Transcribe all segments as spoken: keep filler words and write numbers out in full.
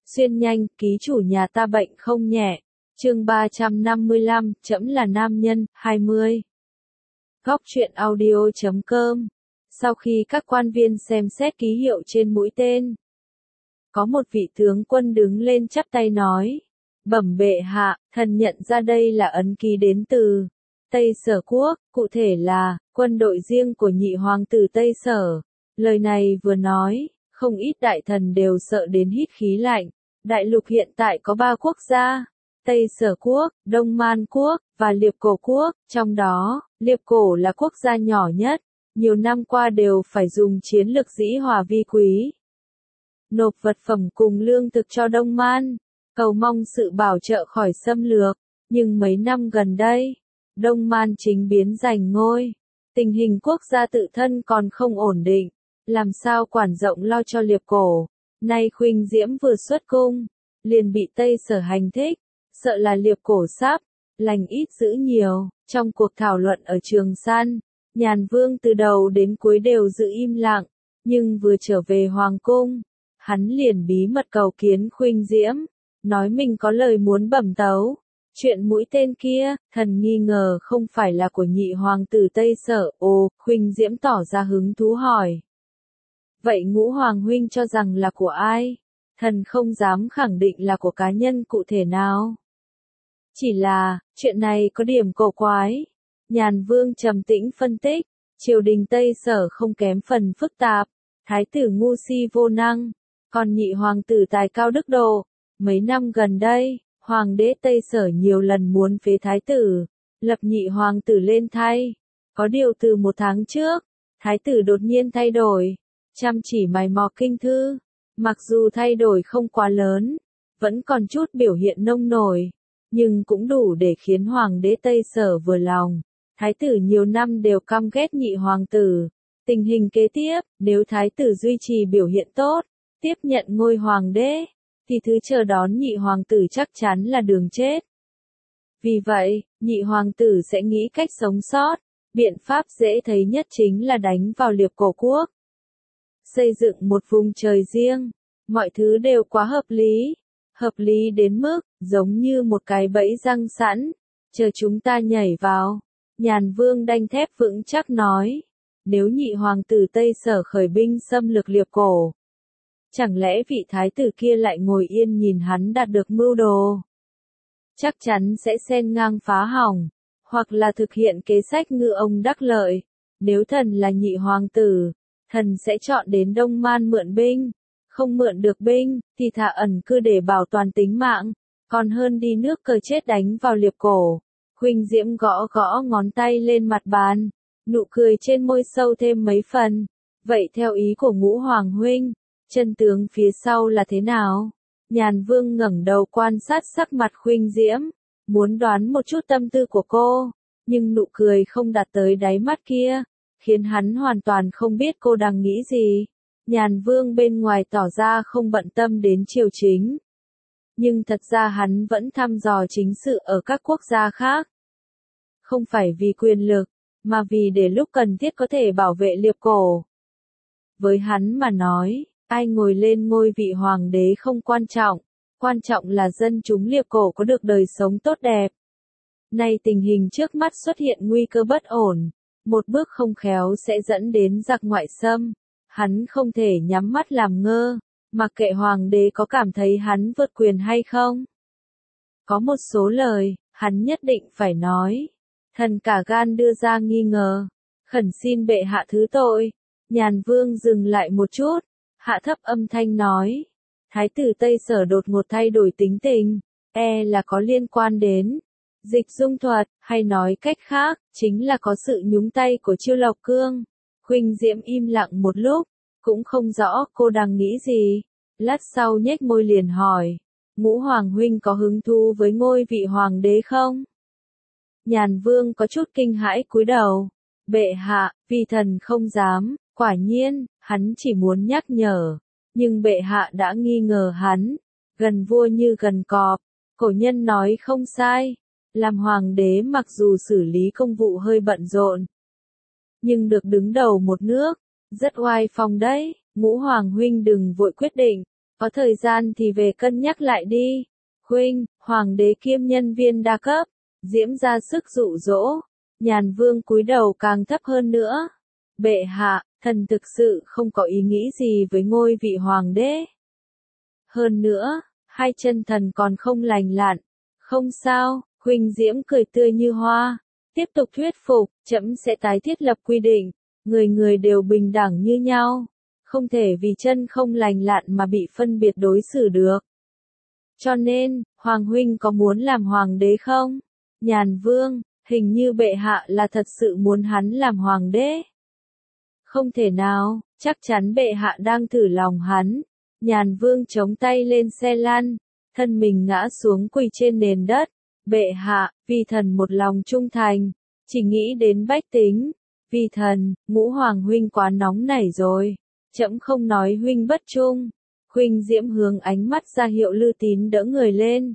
Xuyên nhanh, ký chủ nhà ta bệnh không nhẹ. Chương ba trăm năm mươi lăm, trẫm là nam nhân, hai mươi. Góc truyện audio chấm com. Sau khi các quan viên xem xét ký hiệu trên mũi tên, có một vị tướng quân đứng lên chắp tay nói: Bẩm bệ hạ, thần nhận ra đây là ấn ký đến từ Tây Sở Quốc, cụ thể là quân đội riêng của nhị hoàng tử Tây Sở. Lời này vừa nói, không ít đại thần đều sợ đến hít khí lạnh. Đại lục hiện tại có ba quốc gia: Tây Sở Quốc, Đông Man Quốc, và Liệp Cổ Quốc. Trong đó, Liệp Cổ là quốc gia nhỏ nhất, nhiều năm qua đều phải dùng chiến lực dĩ hòa vi quý, nộp vật phẩm cùng lương thực cho Đông Man, cầu mong sự bảo trợ khỏi xâm lược. Nhưng mấy năm gần đây, Đông Man chính biến giành ngôi, tình hình quốc gia tự thân còn không ổn định, làm sao quản rộng lo cho Liệp Cổ. Nay Khuynh Diễm vừa xuất cung, liền bị Tây Sở hành thích, sợ là Liệp Cổ sắp lành ít dữ nhiều. Trong cuộc thảo luận ở Trường Săn, Nhàn Vương từ đầu đến cuối đều giữ im lặng, nhưng vừa trở về hoàng cung, hắn liền bí mật cầu kiến Khuynh Diễm, nói mình có lời muốn bẩm tấu. Chuyện mũi tên kia, thần nghi ngờ không phải là của nhị hoàng tử Tây Sở. Ồ, Khuynh Diễm tỏ ra hứng thú hỏi: Vậy ngũ hoàng huynh cho rằng là của ai? Thần không dám khẳng định là của cá nhân cụ thể nào. Chỉ là, chuyện này có điểm cổ quái. Nhàn Vương trầm tĩnh phân tích, triều đình Tây Sở không kém phần phức tạp, thái tử ngu si vô năng, còn nhị hoàng tử tài cao đức độ. Mấy năm gần đây, hoàng đế Tây Sở nhiều lần muốn phế thái tử, lập nhị hoàng tử lên thay. Có điều từ một tháng trước, thái tử đột nhiên thay đổi, chăm chỉ mài mò kinh thư. Mặc dù thay đổi không quá lớn, vẫn còn chút biểu hiện nông nổi, nhưng cũng đủ để khiến hoàng đế Tây Sở vừa lòng. Thái tử nhiều năm đều căm ghét nhị hoàng tử. Tình hình kế tiếp, nếu thái tử duy trì biểu hiện tốt, tiếp nhận ngôi hoàng đế, thì thứ chờ đón nhị hoàng tử chắc chắn là đường chết. Vì vậy, nhị hoàng tử sẽ nghĩ cách sống sót. Biện pháp dễ thấy nhất chính là đánh vào Liệp Cổ Quốc, xây dựng một vùng trời riêng. Mọi thứ đều quá hợp lý, hợp lý đến mức giống như một cái bẫy răng sẵn, chờ chúng ta nhảy vào. Nhàn Vương đanh thép vững chắc nói: Nếu nhị hoàng tử Tây Sở khởi binh xâm lược Liệp Cổ, chẳng lẽ vị thái tử kia lại ngồi yên nhìn hắn đạt được mưu đồ? Chắc chắn sẽ xen ngang phá hỏng, hoặc là thực hiện kế sách ngư ông đắc lợi. Nếu thần là nhị hoàng tử, thần sẽ chọn đến Đông Man mượn binh. Không mượn được binh, thì thà ẩn cư để bảo toàn tính mạng, còn hơn đi nước cờ chết đánh vào Liệp Cổ. Khuynh Diễm gõ gõ ngón tay lên mặt bàn, nụ cười trên môi sâu thêm mấy phần. Vậy theo ý của ngũ hoàng huynh, chân tướng phía sau là thế nào? Nhàn Vương ngẩng đầu quan sát sắc mặt Khuynh Diễm, muốn đoán một chút tâm tư của cô, nhưng nụ cười không đạt tới đáy mắt kia, khiến hắn hoàn toàn không biết cô đang nghĩ gì. Nhàn Vương bên ngoài tỏ ra không bận tâm đến triều chính, nhưng thật ra hắn vẫn thăm dò chính sự ở các quốc gia khác. Không phải vì quyền lực, mà vì để lúc cần thiết có thể bảo vệ Liệp Cổ. Với hắn mà nói, ai ngồi lên ngôi vị hoàng đế không quan trọng, quan trọng là dân chúng Liệp Cổ có được đời sống tốt đẹp. Nay tình hình trước mắt xuất hiện nguy cơ bất ổn, một bước không khéo sẽ dẫn đến giặc ngoại xâm. Hắn không thể nhắm mắt làm ngơ, mặc kệ hoàng đế có cảm thấy hắn vượt quyền hay không. Có một số lời, hắn nhất định phải nói. Thần cả gan đưa ra nghi ngờ, khẩn xin bệ hạ thứ tội. Nhàn Vương dừng lại một chút, hạ thấp âm thanh nói: Thái tử Tây Sở đột ngột thay đổi tính tình, e là có liên quan đến dịch dung thuật, hay nói cách khác, chính là có sự nhúng tay của Chiêu Lộc Cương. Khuynh Diễm im lặng một lúc, cũng không rõ cô đang nghĩ gì. Lát sau nhếch môi liền hỏi: Ngũ hoàng huynh có hứng thú với ngôi vị hoàng đế không? Nhàn Vương có chút kinh hãi cúi đầu: Bệ hạ, vì thần không dám. Quả nhiên, hắn chỉ muốn nhắc nhở, nhưng bệ hạ đã nghi ngờ hắn. Gần vua như gần cọp, cổ nhân nói không sai. Làm hoàng đế mặc dù xử lý công vụ hơi bận rộn, nhưng được đứng đầu một nước, rất oai phong đấy. Ngũ hoàng huynh đừng vội quyết định, Có thời gian thì về cân nhắc lại đi. Huynh, hoàng đế kiêm nhân viên đa cấp, Diễm ra sức dụ dỗ. Nhàn Vương cúi đầu càng thấp hơn nữa. Bệ hạ, thần thực sự không có ý nghĩ gì với ngôi vị hoàng đế. Hơn nữa, hai chân thần còn không lành lặn. Không sao, Huynh Diễm cười tươi như hoa. Tiếp tục thuyết phục, trẫm sẽ tái thiết lập quy định. Người người đều bình đẳng như nhau. Không thể vì chân không lành lặn mà bị phân biệt đối xử được. Cho nên, Hoàng Huynh có muốn làm hoàng đế không? Nhàn Vương, hình như bệ hạ là thật sự muốn hắn làm hoàng đế. Không thể nào, chắc chắn bệ hạ đang thử lòng hắn. Nhàn Vương chống tay lên xe lăn, thân mình ngã xuống quỳ trên nền đất. Bệ hạ, vì thần một lòng trung thành, chỉ nghĩ đến bách tính. Vì thần, Ngũ Hoàng Huynh quá nóng nảy rồi. Trẫm không nói Huynh bất trung. Huynh Diễm hướng ánh mắt ra hiệu Lư Tín đỡ người lên.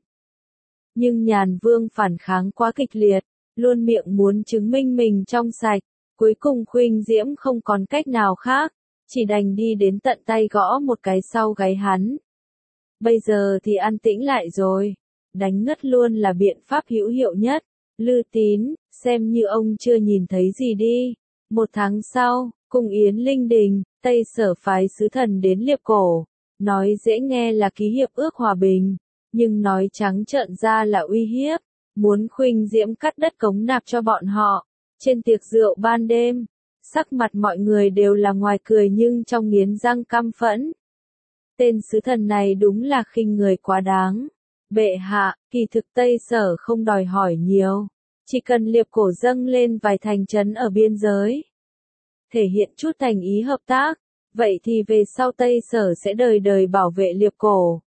Nhưng Nhàn Vương phản kháng quá kịch liệt, luôn miệng muốn chứng minh mình trong sạch. Cuối cùng Huynh Diễm không còn cách nào khác, chỉ đành đi đến tận tay gõ một cái sau gáy hắn. Bây giờ thì an tĩnh lại rồi. Đánh ngất luôn là biện pháp hữu hiệu nhất. Lư Tín, xem như ông chưa nhìn thấy gì đi. Một tháng sau, cung yến linh đình, Tây Sở phái sứ thần đến Liệp Cổ. Nói dễ nghe là ký hiệp ước hòa bình, nhưng nói trắng trợn ra là uy hiếp. Muốn Khuynh Diễm cắt đất cống nạp cho bọn họ. Trên tiệc rượu ban đêm, sắc mặt mọi người đều là ngoài cười nhưng trong nghiến răng căm phẫn. Tên sứ thần này đúng là khinh người quá đáng. Bệ hạ, kỳ thực Tây Sở không đòi hỏi nhiều. Chỉ cần Liệp Cổ dâng lên vài thành trấn ở biên giới. Thể hiện chút thành ý hợp tác. Vậy thì về sau Tây Sở sẽ đời đời bảo vệ Liệp Cổ.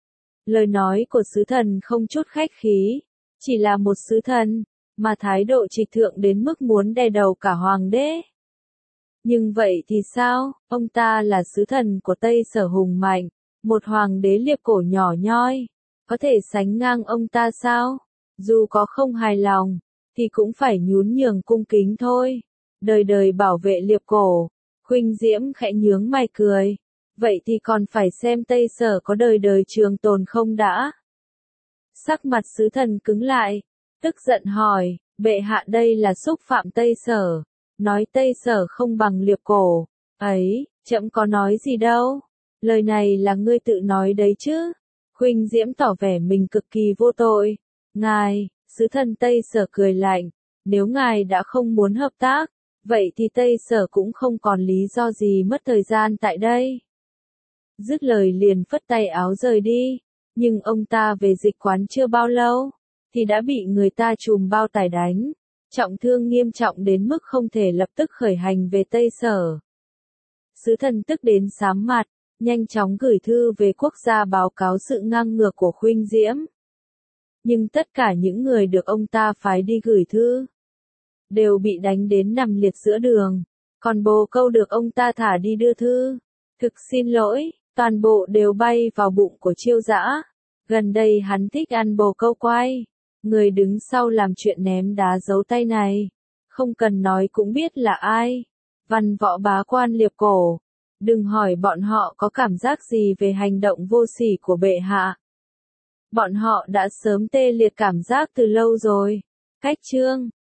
Lời nói của sứ thần không chút khách khí. Chỉ là một sứ thần, mà thái độ trịch thượng đến mức muốn đè đầu cả hoàng đế. Nhưng vậy thì sao, ông ta là sứ thần của Tây Sở hùng mạnh, một hoàng đế Liệp Cổ nhỏ nhoi, có thể sánh ngang ông ta sao? Dù có không hài lòng, thì cũng phải nhún nhường cung kính thôi. Đời đời bảo vệ Liệp Cổ. Khuynh Diễm khẽ nhướng mày cười. Vậy thì còn phải xem Tây Sở có đời đời trường tồn không đã. Sắc mặt sứ thần cứng lại, tức giận hỏi, bệ hạ đây là xúc phạm Tây Sở, nói Tây Sở không bằng Liệp Cổ. Ấy, trẫm có nói gì đâu, lời này là ngươi tự nói đấy chứ. Khuynh Diễm tỏ vẻ mình cực kỳ vô tội. Ngài, sứ thần Tây Sở cười lạnh, nếu ngài đã không muốn hợp tác, vậy thì Tây Sở cũng không còn lý do gì mất thời gian tại đây. Dứt lời liền phất tay áo rời đi, nhưng ông ta về dịch quán chưa bao lâu, thì đã bị người ta trùm bao tải đánh, trọng thương nghiêm trọng đến mức không thể lập tức khởi hành về Tây Sở. Sứ thần tức đến xám mặt, nhanh chóng gửi thư về quốc gia báo cáo sự ngang ngược của Khuynh Diễm. Nhưng tất cả những người được ông ta phái đi gửi thư, đều bị đánh đến nằm liệt giữa đường, còn bồ câu được ông ta thả đi đưa thư. Thực xin lỗi, toàn bộ đều bay vào bụng của Chiêu Dã. Gần đây hắn thích ăn bồ câu quay. Người đứng sau làm chuyện ném đá giấu tay này, không cần nói cũng biết là ai. Văn võ bá quan Liệp Cổ. Đừng hỏi bọn họ có cảm giác gì về hành động vô sỉ của bệ hạ. Bọn họ đã sớm tê liệt cảm giác từ lâu rồi. Cách chương